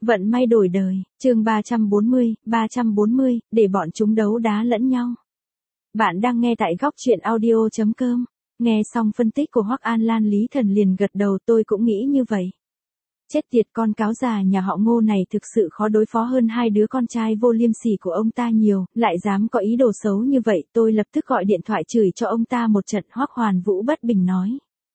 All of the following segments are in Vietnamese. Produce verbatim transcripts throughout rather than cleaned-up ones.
Vận may đổi đời, chương ba trăm bốn mươi, ba trăm bốn mươi, để bọn chúng đấu đá lẫn nhau. Bạn đang nghe tại góc truyện audio chấm com. Nghe xong phân tích của Hoắc An Lan, Lý Thần liền gật đầu, tôi cũng nghĩ như vậy. Chết tiệt, con cáo già nhà họ Ngô này thực sự khó đối phó hơn hai đứa con trai vô liêm sỉ của ông ta nhiều, lại dám có ý đồ xấu như vậy, tôi lập tức gọi điện thoại chửi cho ông ta một trận. Hoắc Hoàn Vũ bất bình nói.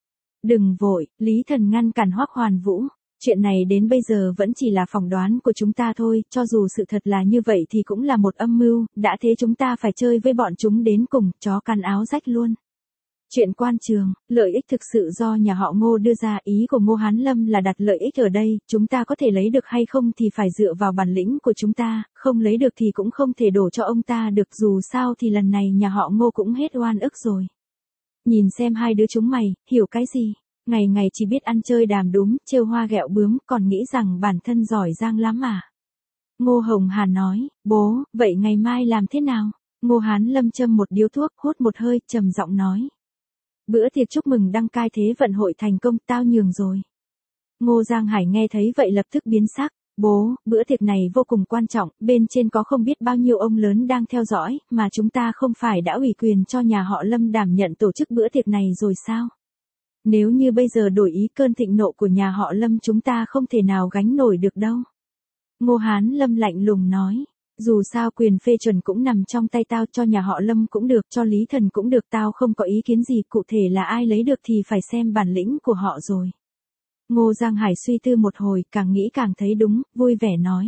Đừng vội, Lý Thần ngăn cản Hoắc Hoàn Vũ. Chuyện này đến bây giờ vẫn chỉ là phỏng đoán của chúng ta thôi, cho dù sự thật là như vậy thì cũng là một âm mưu, đã thế chúng ta phải chơi với bọn chúng đến cùng, chó cắn áo rách luôn. Chuyện quan trường, lợi ích thực sự do nhà họ Ngô đưa ra, ý của Ngô Hán Lâm là đặt lợi ích ở đây, chúng ta có thể lấy được hay không thì phải dựa vào bản lĩnh của chúng ta, không lấy được thì cũng không thể đổ cho ông ta được, dù sao thì lần này nhà họ Ngô cũng hết oan ức rồi. Nhìn xem hai đứa chúng mày, hiểu cái gì? Ngày ngày chỉ biết ăn chơi đàm đúm, trêu hoa ghẹo bướm, còn nghĩ rằng bản thân giỏi giang lắm à? Ngô Hồng Hà nói, bố, vậy ngày mai làm thế nào? Ngô Hán Lâm châm một điếu thuốc, hút một hơi, trầm giọng nói. Bữa tiệc chúc mừng đăng cai thế vận hội thành công, tao nhường rồi. Ngô Giang Hải nghe thấy vậy lập tức biến sắc. Bố, bữa tiệc này vô cùng quan trọng, bên trên có không biết bao nhiêu ông lớn đang theo dõi, mà chúng ta không phải đã ủy quyền cho nhà họ Lâm đảm nhận tổ chức bữa tiệc này rồi sao? Nếu như bây giờ đổi ý, cơn thịnh nộ của nhà họ Lâm chúng ta không thể nào gánh nổi được đâu. Ngô Hán Lâm lạnh lùng nói. Dù sao quyền phê chuẩn cũng nằm trong tay tao, cho nhà họ Lâm cũng được, cho Lý Thần cũng được, tao không có ý kiến gì, cụ thể là ai lấy được thì phải xem bản lĩnh của họ rồi. Ngô Giang Hải suy tư một hồi, càng nghĩ càng thấy đúng, vui vẻ nói.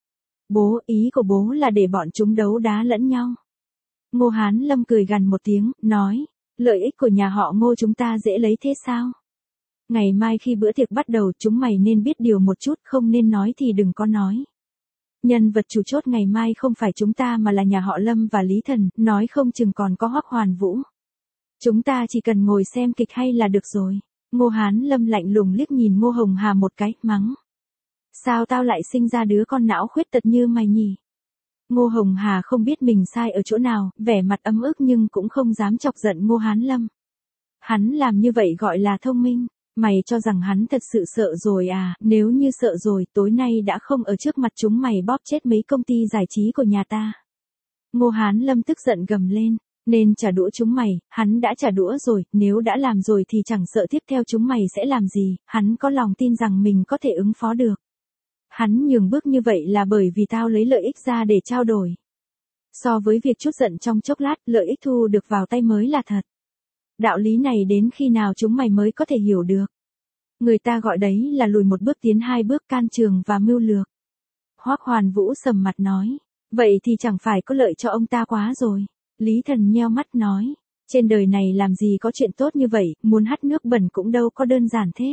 Bố, ý của bố là để bọn chúng đấu đá lẫn nhau. Ngô Hán Lâm cười gằn một tiếng, nói. Lợi ích của nhà họ Ngô chúng ta dễ lấy thế sao? Ngày mai khi bữa tiệc bắt đầu chúng mày nên biết điều một chút, không nên nói thì đừng có nói. Nhân vật chủ chốt ngày mai không phải chúng ta mà là nhà họ Lâm và Lý Thần, nói không chừng còn có Hoắc Hoàn Vũ. Chúng ta chỉ cần ngồi xem kịch hay là được rồi. Ngô Hán Lâm lạnh lùng liếc nhìn Ngô Hồng Hà một cái, mắng. Sao tao lại sinh ra đứa con não khuyết tật như mày nhỉ? Ngô Hồng Hà không biết mình sai ở chỗ nào, vẻ mặt ấm ức nhưng cũng không dám chọc giận Ngô Hán Lâm. Hắn làm như vậy gọi là thông minh. Mày cho rằng hắn thật sự sợ rồi à? Nếu như sợ rồi, tối nay đã không ở trước mặt chúng mày bóp chết mấy công ty giải trí của nhà ta. Ngô Hán Lâm tức giận gầm lên. Nên trả đũa chúng mày, hắn đã trả đũa rồi, nếu đã làm rồi thì chẳng sợ tiếp theo chúng mày sẽ làm gì, hắn có lòng tin rằng mình có thể ứng phó được. Hắn nhường bước như vậy là bởi vì tao lấy lợi ích ra để trao đổi. So với việc chút giận trong chốc lát, lợi ích thu được vào tay mới là thật. Đạo lý này đến khi nào chúng mày mới có thể hiểu được. Người ta gọi đấy là lùi một bước tiến hai bước, can trường và mưu lược. Hoắc Hoàn Vũ sầm mặt nói. Vậy thì chẳng phải có lợi cho ông ta quá rồi. Lý Thần nheo mắt nói. Trên đời này làm gì có chuyện tốt như vậy, muốn hắt nước bẩn cũng đâu có đơn giản thế.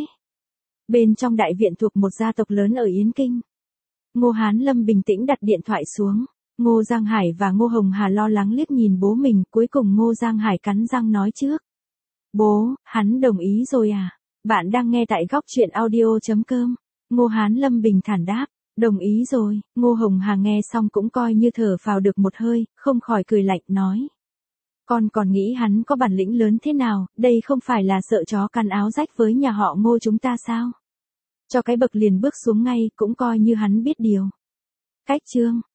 Bên trong đại viện thuộc một gia tộc lớn ở Yến Kinh. Ngô Hán Lâm bình tĩnh đặt điện thoại xuống. Ngô Giang Hải và Ngô Hồng Hà lo lắng liếc nhìn bố mình, cuối cùng Ngô Giang Hải cắn răng nói trước. Bố, hắn đồng ý rồi à? Bạn đang nghe tại góc truyện audio chấm com. Ngô Hán Lâm bình thản đáp. Đồng ý rồi. Ngô Hồng Hà nghe xong cũng coi như thở phào được một hơi, không khỏi cười lạnh nói. Con còn nghĩ hắn có bản lĩnh lớn thế nào, đây không phải là sợ chó cắn áo rách với nhà họ Ngô chúng ta sao? Cho cái bậc liền bước xuống ngay, cũng coi như hắn biết điều. Cách chương.